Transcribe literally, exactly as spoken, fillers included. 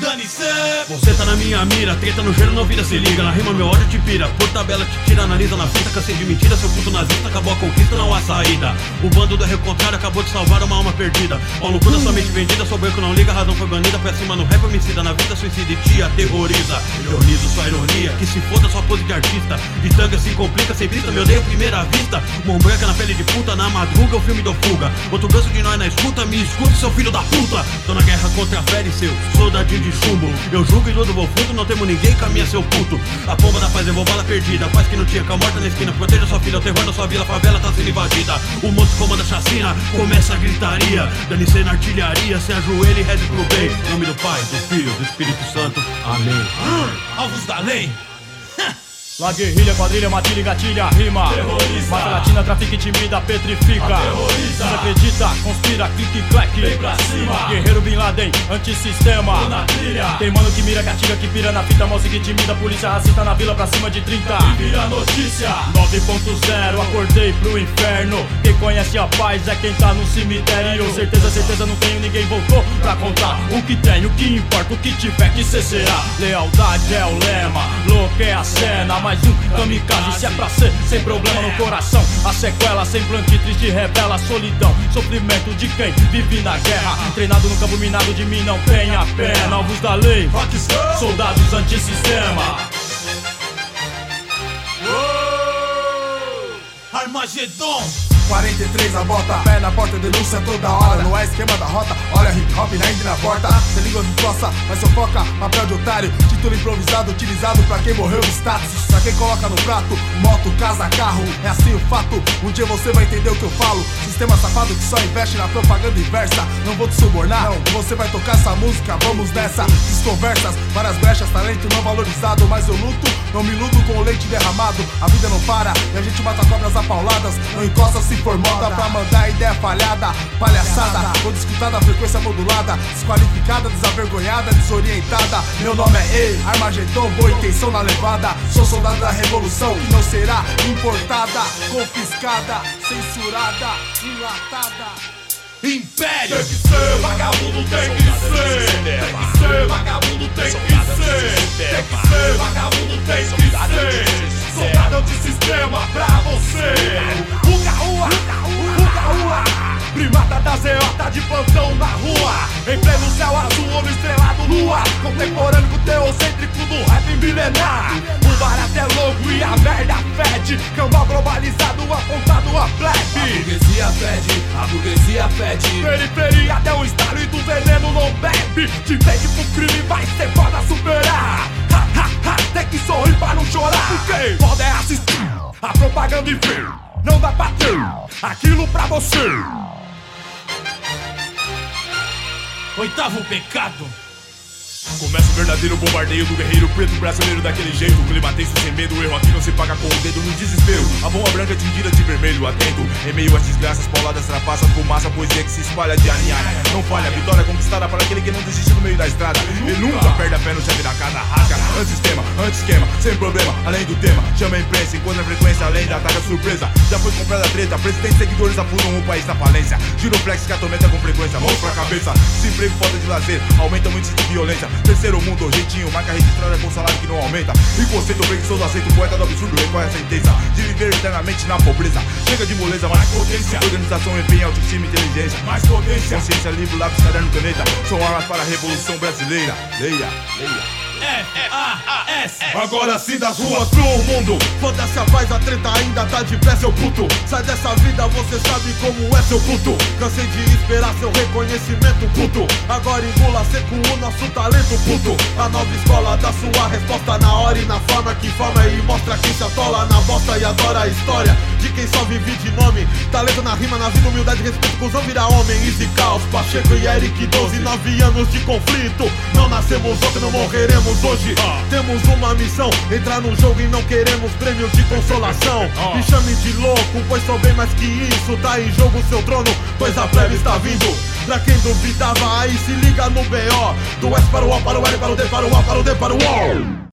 Dane-se! Você tá na minha mira, treta no gelo, não vira, se liga. Na rima meu ódio te pira, por tabela te tira, analisa na fita. Cansei de mentira, seu puto nazista, acabou a conquista, não há saída. O bando do erro contrário acabou de salvar uma alma perdida. Pau no cu da sua mente vendida, sou branco, não liga, a razão foi banida. Pé acima no rap, homicida, na vida suicida e te aterroriza. Ironizo sua ironia, que se foda sua pose de artista. De tanga se complica, sem vista, me odeio à primeira vista. Mão branca na pele de puta, na madruga o filme do fuga. Outro ganso de nós na escuta, me escuta, seu filho da puta. Tô na guerra contra a fé e seu soldadinho de chumbo. Eu julgo e ludo, vou fundo, não temo ninguém, caminha seu puto. A pomba da paz levou bala perdida, paz que não tinha, calma morta na esquina. Proteja sua filha, o terror da sua vila, a favela tá sendo invadida. O monstro comanda a chacina, começa a gritaria. Dane-se na artilharia, se ajoelha e reze pro bem. Em nome do Pai, do Filho, do Espírito Santo, amém. Alvos da lei. La guerrilha, quadrilha, matilha e gatilha, rima. Terroriza. Mata latina, trafica, intimida, petrifica. Aterroriza. Desacredita, conspira, clique, clack. Vem pra cima. Guerreiro Bin Laden, antissistema. Tô na trilha. Tem mano que mira, gatilha, que pira na fita. Mouse que intimida, polícia racista na vila pra cima de trinta. E vira notícia. nove ponto zero, acordei pro inferno. Quem conhece a paz é quem tá no cemitério. Certeza, certeza não tenho, ninguém voltou pra contar. O que tem, o que importa, o que tiver que ser será. Lealdade é o lema, louco é a cena. Mais um kamikaze, se é pra ser, sem problema no coração. A sequela, semblante triste revela a solidão, sofrimento de quem vive na guerra. Treinado no campo minado, de mim não tenha pena. Alvos da lei, soldados antissistema. Armagedon. quarenta e três a bota, pé na porta, denúncia toda hora. Não é esquema da rota, olha hip hop na índia na porta. Tem língua que coça, mas fofoca, papel de otário. Título improvisado, utilizado pra quem morreu no status. Pra quem coloca no prato, moto, casa, carro. É assim o fato, um dia você vai entender o que eu falo. Sistema safado que só investe na propaganda inversa. Não vou te subornar, não. Você vai tocar essa música, vamos nessa. Desconversas, várias brechas, talento não valorizado. Mas eu luto, não me luto com o leite derramado. A vida não para, e a gente mata cobras apauladas. Não encosta, se for moda pra mandar ideia falhada. Palhaçada, quando escutada a frequência modulada. Desqualificada, desavergonhada, desorientada. Meu nome é Ei, Armagedon, boa intenção na levada. Sou soldado da revolução que não será importada, confiscada, censurada, enlatada. Império! Tem que ser, vagabundo tem que ser. Tem que ser, vagabundo tem que ser. Tem que ser, vagabundo tem que ser. Soldado antissistema pra você. Uga, ua, uga, ua. Primata da Z O tá de plantão na rua. Em pleno céu azul, olho estrelado no ar. Contemporâneo com o teocêntrico do rap milenar. O barato é louco e a merda fede. Cambal globalizado apontado a plebe. A burguesia fede, a burguesia fede. Periferia até um estalo e do veneno não bebe. Te vende pro crime, vai ser foda superar. Ha, ha, ha, tem que sorrir pra não chorar. Porque foda é assistir a propaganda e ver. Não dá pra ter aquilo pra você. Oitavo pecado. Começa o verdadeiro bombardeio do guerreiro preto brasileiro daquele jeito. Clima tenso sem medo, o erro aqui não se paga com o dedo no desespero. A bomba branca tingida de vermelho, atento. Em meio às desgraças, pauladas, trapaças, fumaça, poesia que se espalha de aninhada. Não falha, vitória conquistada para aquele que não desiste no meio da estrada. E nunca perde a fé no chefe da casa, rasga. Antissistema, anti-esquema, sem problema, além do tema. Chama a imprensa, encontra a frequência, além da ataca surpresa. Já foi comprada a treta, presidente e seguidores afundam o país na falência. Giroflex que atormenta com frequência, mãos pra cabeça. Desemprego, falta de lazer, aumenta o índice de violência. Terceiro mundo, jeitinho, marca registrada com salário que não aumenta. E conceito, preguiçoso, aceito, poeta do absurdo, recorre a sentença de viver eternamente na pobreza. Chega de moleza, mais potência. Organização, empenho, autoestima, inteligência. Mais potência. Consciência, livro, lápis, caderno, caneta. São armas para a revolução brasileira. Leia, leia. F A A S. Agora sim das ruas pro mundo. Foda-se a paz, a treta ainda tá de pé, seu puto. Sai dessa vida, você sabe como é, seu puto. Cansei de esperar seu reconhecimento, puto. Agora engula seco o nosso talento, puto. A nova escola dá sua resposta na hora e na forma que forma e mostra quem se atola na bosta e adora a história de quem só vive de nome. Talento na rima, na vida, humildade, respeito, cuzão vira homem. Easy Caos, Pacheco e Eric, doze, nove anos de conflito. Não nascemos ontem, não morreremos hoje. Temos uma missão, entrar no jogo e não queremos prêmio de consolação. Me chame de louco, pois sou bem mais que isso. Tá em jogo o seu trono, pois a plebe está vindo. Pra quem duvidava, aí se liga no B O. Do S para o O, para o L, para o D, para o A, para o D, para o O.